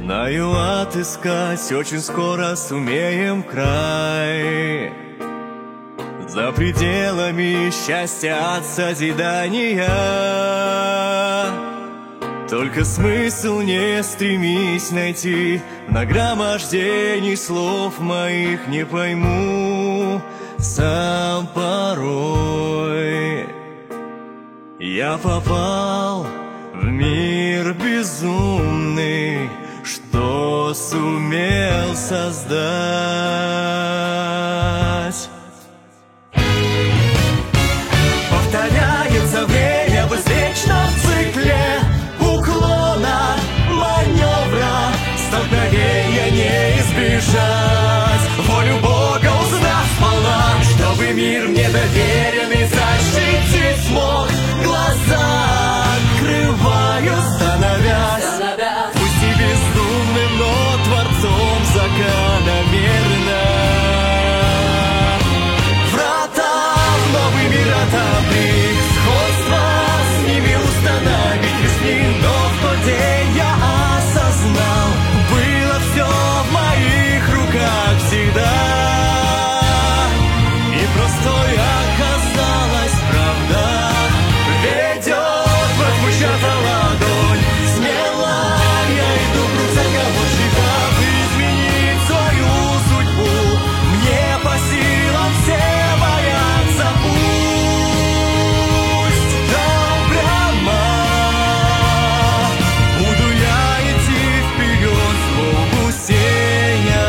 Знаю, отыскать очень скоро сумеем край. За пределами счастья от созидания. Только смысл не стремись найти, в нагромождении слов моих не пойму сам порой. Я попал в мир безумный, что сумел создать. Повторяется время быстречно в цикле уклона, маневра, столкновения не избежать. Волю Бога узнав сполна, чтобы мир мне доверенный защитить смог. Глаза открываю, становясь пусть и бездумным, но творцом закономерно. Врата в новый мир отопри, сходство с ними установить лишь, но в тот день я осознал, было все в моих руках всегда. И простой оказалась правда, ведет вновь чья-то ладонь. Смело я иду в круг заговорщиков, изменить свою судьбу мне по силам, все боятся. Пусть там прямо буду я идти вперед, Богу сея.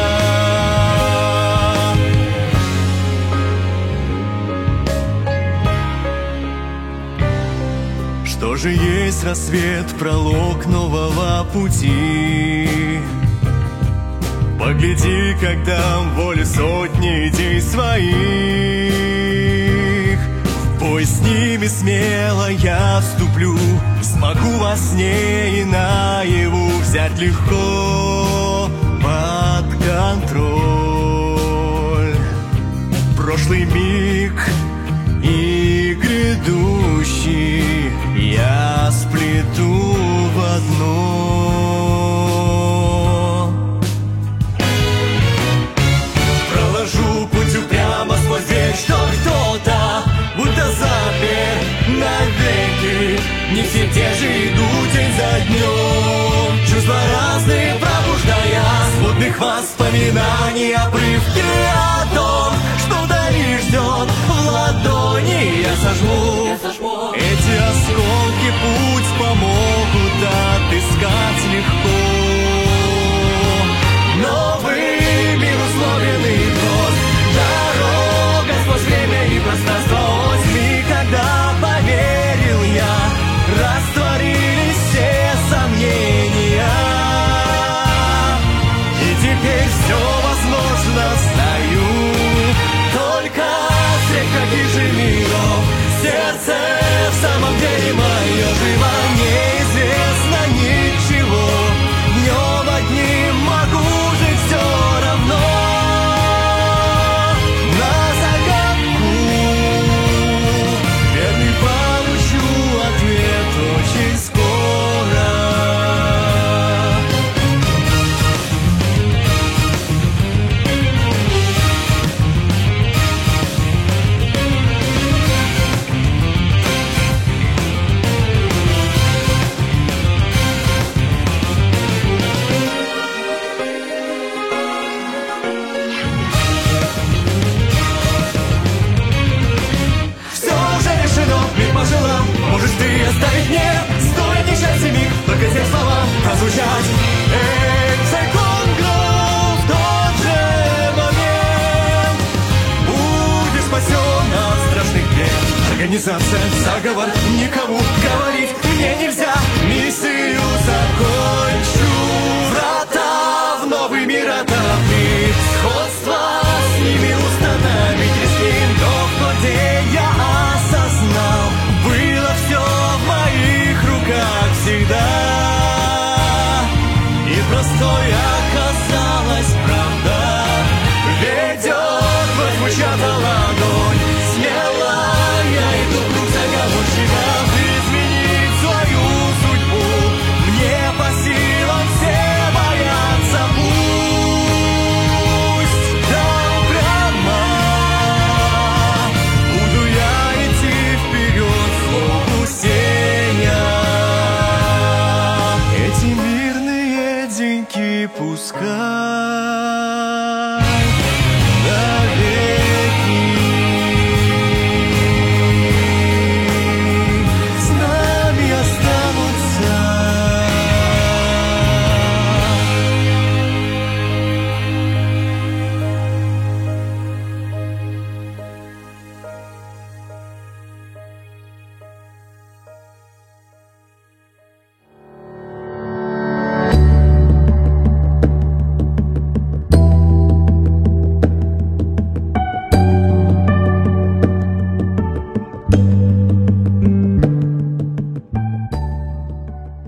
Что же есть рассвет, пролог нового пути? Погляди, как дам волю сотни идей своих. В бой с ними смело я вступлю, смогу во сне и наяву взять легко под контроль прошлый миг и грядущий я сплету в одно. Проложу путь упрямо сквозь дверь, что кто-то будто запер навеки. Не все те же идут день за днем, чувства разные пробуждая, смутных воспоминаний, обрывки о том, что вдали ждет. В ладони я сожму эти осколки, путь помогут отыскать легко. Новый мир условленный прост, дорога сквозь время и пространство озми. Когда поверил я, растворились все сомнения, и теперь все возможно, знаю. Только средь каких же миров сердце в самом деле мое живо, неизвестно ничего. Днем одним могу жить все равно. На загадку верный получу ответ очень скоро. Можешь ты оставить мне, стоит несчастье миг, только те слова прозвучать. Секунду, в тот же момент будешь спасен от страшных бед. Организация, заговор, никому говорить мне нельзя. Миссию закончу. Врата в новый мир отопри, сходство с ними установить риски. Но в тот день я осознал, было все в моих руках всегда. И простой оказалась правда, ведет вновь чья-то ладонь. Смело я иду в круг заговорщиков, изменить свою судьбу мне по силам, все боятся. пускай.